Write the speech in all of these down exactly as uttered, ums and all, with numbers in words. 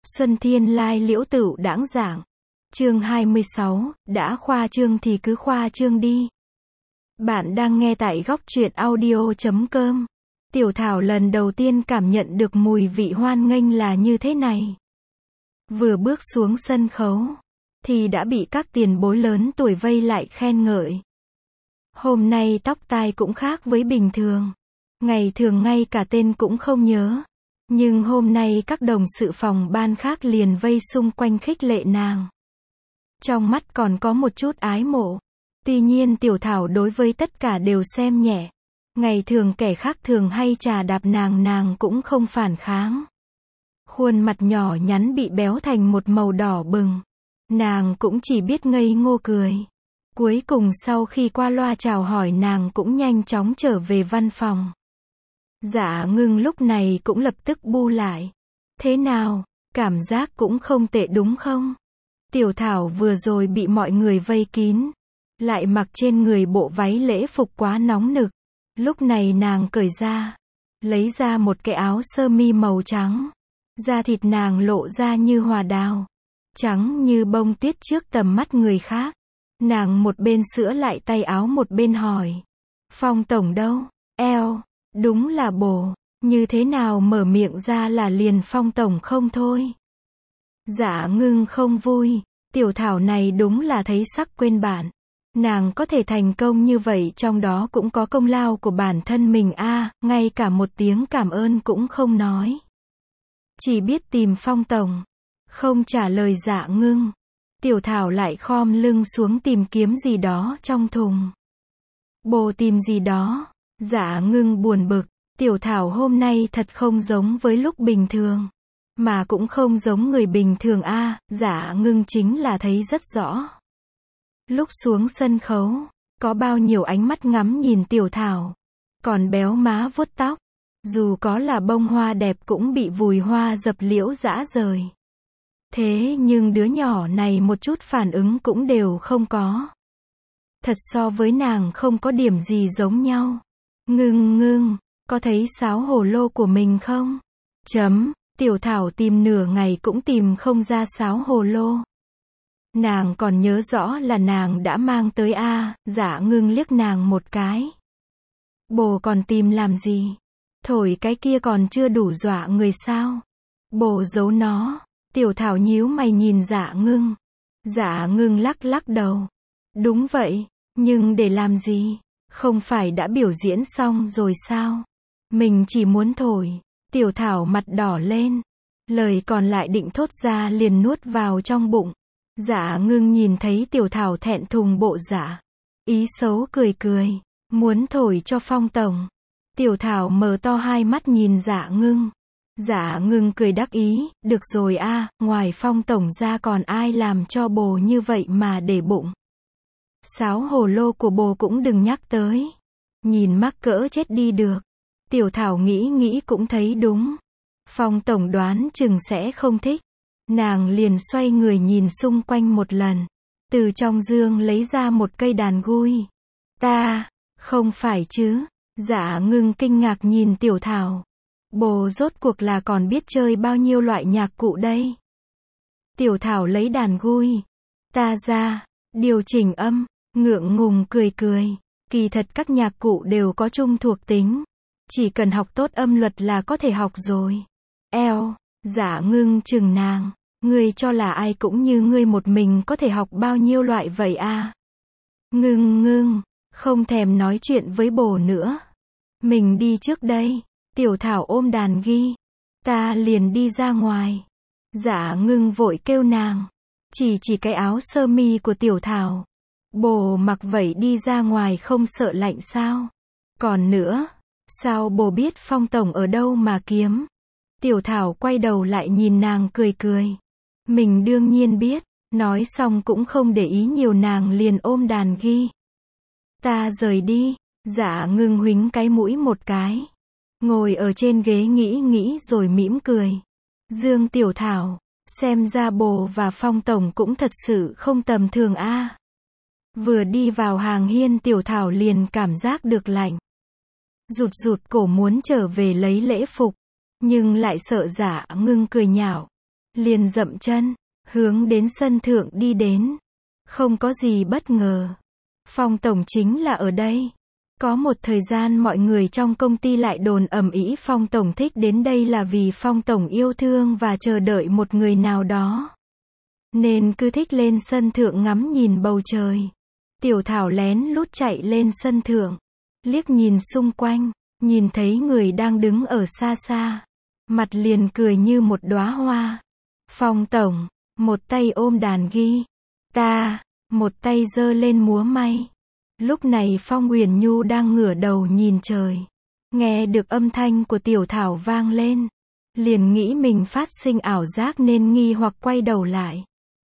Xuân Thiên Lai Liễu Tửu Đãng Giảng. Chương hai mươi sáu, đã khoa trương thì cứ khoa trương đi. Bạn đang nghe tại góc truyện audio chấm com. Tiểu Thảo lần đầu tiên cảm nhận được mùi vị hoan nghênh là như thế này. Vừa bước xuống sân khấu, thì đã bị các tiền bối lớn tuổi vây lại khen ngợi. Hôm nay tóc tai cũng khác với bình thường. Ngày thường ngay cả tên cũng không nhớ. Nhưng hôm nay các đồng sự phòng ban khác liền vây xung quanh khích lệ nàng. Trong mắt còn có một chút ái mộ. Tuy nhiên Tiểu Thảo đối với tất cả đều xem nhẹ. Ngày thường kẻ khác thường hay chà đạp nàng nàng cũng không phản kháng. Khuôn mặt nhỏ nhắn bị béo thành một màu đỏ bừng. Nàng cũng chỉ biết ngây ngô cười. Cuối cùng sau khi qua loa chào hỏi nàng cũng nhanh chóng trở về văn phòng. Dạ Ngưng lúc này cũng lập tức bu lại. Thế nào, cảm giác cũng không tệ đúng không? Tiểu Thảo vừa rồi bị mọi người vây kín. Lại mặc trên người bộ váy lễ phục quá nóng nực. Lúc này nàng cởi ra. Lấy ra một cái áo sơ mi màu trắng. Da thịt nàng lộ ra như hoa đào. Trắng như bông tuyết trước tầm mắt người khác. Nàng một bên sửa lại tay áo một bên hỏi. Phong tổng đâu? Eo. Đúng là bồ, như thế nào mở miệng ra là liền Phong tổng không thôi. Dạ Ngưng không vui, Tiểu Thảo này đúng là thấy sắc quên bản. Nàng có thể thành công như vậy trong đó cũng có công lao của bản thân mình a, à, ngay cả một tiếng cảm ơn cũng không nói. Chỉ biết tìm Phong tổng, không trả lời Dạ Ngưng. Tiểu Thảo lại khom lưng xuống tìm kiếm gì đó trong thùng. Bồ tìm gì đó? Dạ Ngưng buồn bực, Tiểu Thảo hôm nay thật không giống với lúc bình thường. Mà cũng không giống người bình thường a, à, Dạ Ngưng chính là thấy rất rõ. Lúc xuống sân khấu, có bao nhiêu ánh mắt ngắm nhìn Tiểu Thảo. Còn béo má vuốt tóc, dù có là bông hoa đẹp cũng bị vùi hoa dập liễu rã rời. Thế nhưng đứa nhỏ này một chút phản ứng cũng đều không có. Thật so với nàng không có điểm gì giống nhau. Ngưng ngưng, có thấy sáo hồ lô của mình không? Chấm, Tiểu Thảo tìm nửa ngày cũng tìm không ra sáo hồ lô. Nàng còn nhớ rõ là nàng đã mang tới a, à, Dạ Ngưng liếc nàng một cái. Bồ còn tìm làm gì? Thổi cái kia còn chưa đủ dọa người sao? Bồ giấu nó. Tiểu Thảo nhíu mày nhìn Dạ Ngưng. Dạ Ngưng lắc lắc đầu. Đúng vậy, nhưng để làm gì? Không phải đã biểu diễn xong rồi sao? Mình chỉ muốn thổi. Tiểu Thảo mặt đỏ lên. Lời còn lại định thốt ra liền nuốt vào trong bụng. Dạ Ngưng nhìn thấy Tiểu Thảo thẹn thùng bộ dạ. Ý xấu cười cười. Muốn thổi cho Phong tổng. Tiểu Thảo mở to hai mắt nhìn Dạ Ngưng. Dạ Ngưng cười đắc ý. Được rồi a, à, ngoài Phong tổng ra còn ai làm cho bồ như vậy mà để bụng. Sáo hồ lô của bồ cũng đừng nhắc tới. Nhìn mắc cỡ chết đi được. Tiểu Thảo nghĩ nghĩ cũng thấy đúng. Phong tổng đoán chừng sẽ không thích. Nàng liền xoay người nhìn xung quanh một lần. Từ trong dương lấy ra một cây đàn gui. Ta, không phải chứ? Dạ Ngưng kinh ngạc nhìn Tiểu Thảo. Bồ rốt cuộc là còn biết chơi bao nhiêu loại nhạc cụ đây? Tiểu Thảo lấy đàn gui. Ta ra. Điều chỉnh âm, ngượng ngùng cười cười. Kỳ thật các nhạc cụ đều có chung thuộc tính. Chỉ cần học tốt âm luật là có thể học rồi. Eo, Dạ Ngưng chừng nàng. Ngươi cho là ai cũng như ngươi một mình có thể học bao nhiêu loại vậy à? Ngưng ngưng, không thèm nói chuyện với bồ nữa. Mình đi trước đây. Tiểu Thảo ôm đàn ghi. Ta liền đi ra ngoài. Dạ Ngưng vội kêu nàng. Chỉ chỉ cái áo sơ mi của Tiểu Thảo. Bồ mặc vậy đi ra ngoài không sợ lạnh sao? Còn nữa, sao bồ biết Phong tổng ở đâu mà kiếm? Tiểu Thảo quay đầu lại nhìn nàng cười cười. Mình đương nhiên biết. Nói xong cũng không để ý nhiều nàng liền ôm đàn ghi. Ta rời đi. Dạ Ngưng huýnh cái mũi một cái. Ngồi ở trên ghế nghĩ nghĩ rồi mỉm cười. Dương Tiểu Thảo. Xem ra bồ và Phong tổng cũng thật sự không tầm thường a. À. Vừa đi vào hàng hiên Tiểu Thảo liền cảm giác được lạnh. Rụt rụt cổ muốn trở về lấy lễ phục. Nhưng lại sợ Dạ Ngưng cười nhạo. liền dậm chân, hướng đến sân thượng đi đến. Không có gì bất ngờ. Phong tổng chính là ở đây. Có một thời gian mọi người trong công ty lại đồn ầm ĩ Phong tổng thích đến đây là vì Phong tổng yêu thương và chờ đợi một người nào đó. Nên cứ thích lên sân thượng ngắm nhìn bầu trời. Tiểu Thảo lén lút chạy lên sân thượng. Liếc nhìn xung quanh, nhìn thấy người đang đứng ở xa xa. Mặt liền cười như một đóa hoa. Phong tổng, một tay ôm đàn guitar, một tay giơ lên múa may. Lúc này Phong Uyển Nhu đang ngửa đầu nhìn trời. Nghe được âm thanh của Tiểu Thảo vang lên. Liền nghĩ mình phát sinh ảo giác nên nghi hoặc quay đầu lại.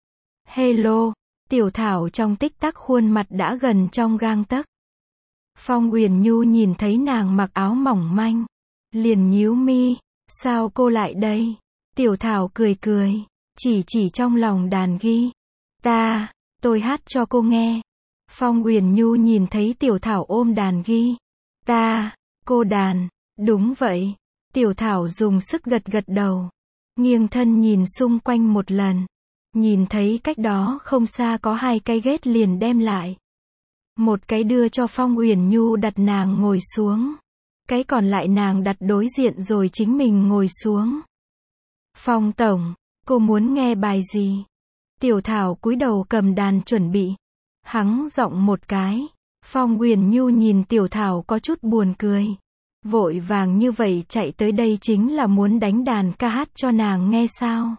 Hello, Tiểu Thảo trong tích tắc khuôn mặt đã gần trong gang tấc. Phong Uyển Nhu nhìn thấy nàng mặc áo mỏng manh. Liền nhíu mi, sao cô lại đây? Tiểu Thảo cười cười, chỉ chỉ trong lòng đàn guitar, tôi hát cho cô nghe. Phong Uyển Nhu nhìn thấy Tiểu Thảo ôm đàn guitar, cô đàn, đúng vậy. Tiểu Thảo dùng sức gật gật đầu, nghiêng thân nhìn xung quanh một lần, nhìn thấy cách đó không xa có hai cái ghét liền đem lại. Một cái đưa cho Phong Uyển Nhu đặt nàng ngồi xuống, cái còn lại nàng đặt đối diện rồi chính mình ngồi xuống. Phong tổng, cô muốn nghe bài gì? Tiểu Thảo cúi đầu cầm đàn chuẩn bị. Hắng giọng một cái. Phong Uyển Nhu nhìn Tiểu Thảo có chút buồn cười. Vội vàng như vậy chạy tới đây chính là muốn đánh đàn ca hát cho nàng nghe sao?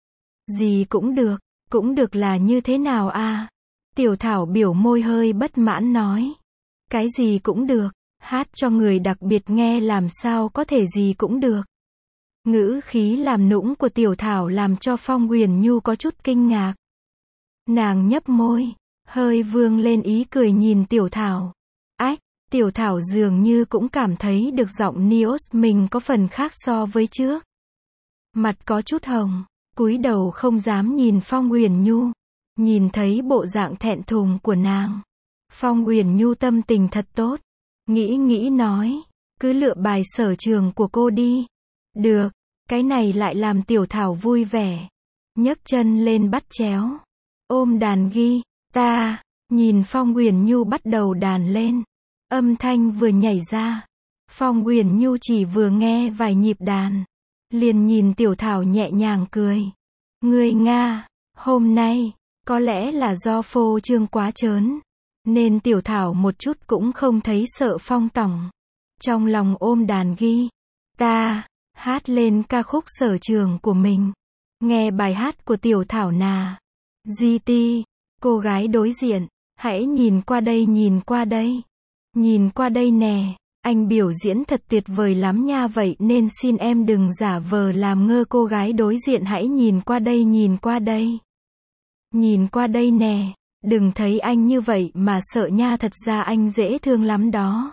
Gì cũng được, cũng được là như thế nào a? Tiểu Thảo biểu môi hơi bất mãn nói. Cái gì cũng được, hát cho người đặc biệt nghe làm sao có thể gì cũng được. Ngữ khí làm nũng của Tiểu Thảo làm cho Phong Uyển Nhu có chút kinh ngạc. Nàng nhấp môi, hơi vương lên ý cười nhìn Tiểu Thảo. Ách, Tiểu Thảo dường như cũng cảm thấy được giọng Nios mình có phần khác so với trước. Mặt có chút hồng, cúi đầu không dám nhìn Phong Uyển Nhu. Nhìn thấy bộ dạng thẹn thùng của nàng. Phong Uyển Nhu tâm tình thật tốt. Nghĩ nghĩ nói, cứ lựa bài sở trường của cô đi. Được, cái này lại làm Tiểu Thảo vui vẻ. Nhấc chân lên bắt chéo. Ôm đàn guitar, nhìn Phong Uyển Nhu bắt đầu đàn lên. Âm thanh vừa nhảy ra. Phong Uyển Nhu chỉ vừa nghe vài nhịp đàn. Liền nhìn Tiểu Thảo nhẹ nhàng cười. Ngươi Nga, hôm nay, có lẽ là do phô trương quá trớn. Nên Tiểu Thảo một chút cũng không thấy sợ Phong tổng. Trong lòng ôm đàn guitar, hát lên ca khúc sở trường của mình. Nghe bài hát của Tiểu Thảo nà. giê tê, cô gái đối diện, hãy nhìn qua đây nhìn qua đây. Nhìn qua đây nè, anh biểu diễn thật tuyệt vời lắm nha vậy nên xin em đừng giả vờ làm ngơ cô gái đối diện hãy nhìn qua đây nhìn qua đây. Nhìn qua đây nè, đừng thấy anh như vậy mà sợ nha thật ra anh dễ thương lắm đó.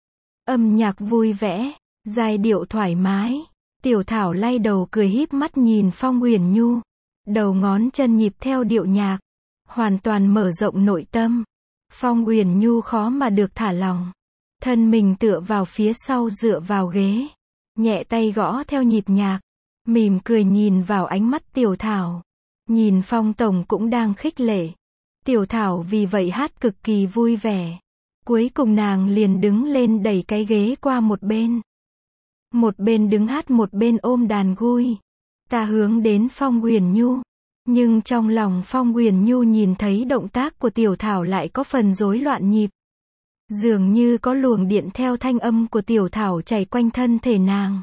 Âm nhạc vui vẻ, giai điệu thoải mái. Tiểu Thảo lay đầu cười híp mắt nhìn Phong Uyển Nhu. Đầu ngón chân nhịp theo điệu nhạc. Hoàn toàn mở rộng nội tâm. Phong Uyển Nhu khó mà được thả lỏng. Thân mình tựa vào phía sau dựa vào ghế. Nhẹ tay gõ theo nhịp nhạc. Mỉm cười nhìn vào ánh mắt Tiểu Thảo. Nhìn Phong tổng cũng đang khích lệ. Tiểu Thảo vì vậy hát cực kỳ vui vẻ. Cuối cùng nàng liền đứng lên đẩy cái ghế qua một bên. Một bên đứng hát một bên ôm đàn gui. Ta hướng đến Phong Uyển Nhu. Nhưng trong lòng Phong Uyển Nhu nhìn thấy động tác của Tiểu Thảo lại có phần rối loạn nhịp. Dường như có luồng điện theo thanh âm của Tiểu Thảo chảy quanh thân thể nàng.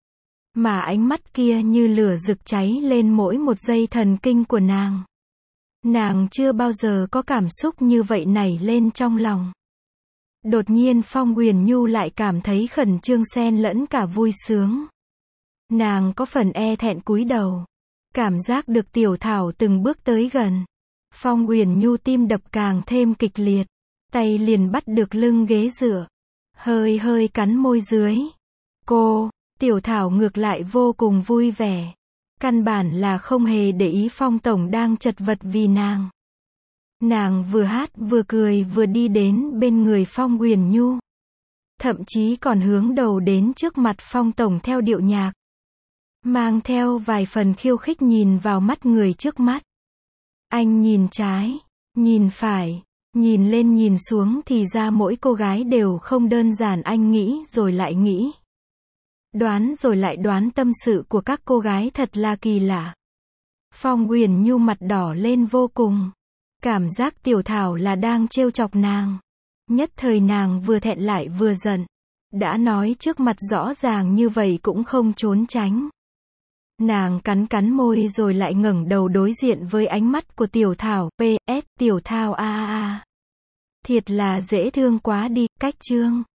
Mà ánh mắt kia như lửa rực cháy lên mỗi một dây thần kinh của nàng. Nàng chưa bao giờ có cảm xúc như vậy nảy lên trong lòng. Đột nhiên Phong Uyển Nhu lại cảm thấy khẩn trương xen lẫn cả vui sướng. Nàng có phần e thẹn cúi đầu. Cảm giác được Tiểu Thảo từng bước tới gần. Phong Uyển Nhu tim đập càng thêm kịch liệt. Tay liền bắt được lưng ghế dựa. Hơi hơi cắn môi dưới. Cô, Tiểu Thảo ngược lại vô cùng vui vẻ. Căn bản là không hề để ý Phong tổng đang chật vật vì nàng. Nàng vừa hát vừa cười vừa đi đến bên người Phong Uyển Nhu. Thậm chí còn hướng đầu đến trước mặt Phong tổng theo điệu nhạc. mang theo vài phần khiêu khích nhìn vào mắt người trước mắt. Anh nhìn trái, nhìn phải, nhìn lên nhìn xuống thì ra mỗi cô gái đều không đơn giản, anh nghĩ rồi lại nghĩ. Đoán rồi lại đoán, tâm sự của các cô gái thật là kỳ lạ. Phong Uyển Nhu mặt đỏ lên vô cùng. Cảm giác Tiểu Thảo là đang trêu chọc nàng. Nhất thời nàng vừa thẹn lại vừa giận. Đã nói trước mặt rõ ràng như vậy cũng không trốn tránh. Nàng cắn cắn môi rồi lại ngẩng đầu đối diện với ánh mắt của Tiểu Thảo. pê ét Tiểu Thảo a a a. Thiệt là dễ thương quá đi, cách chương.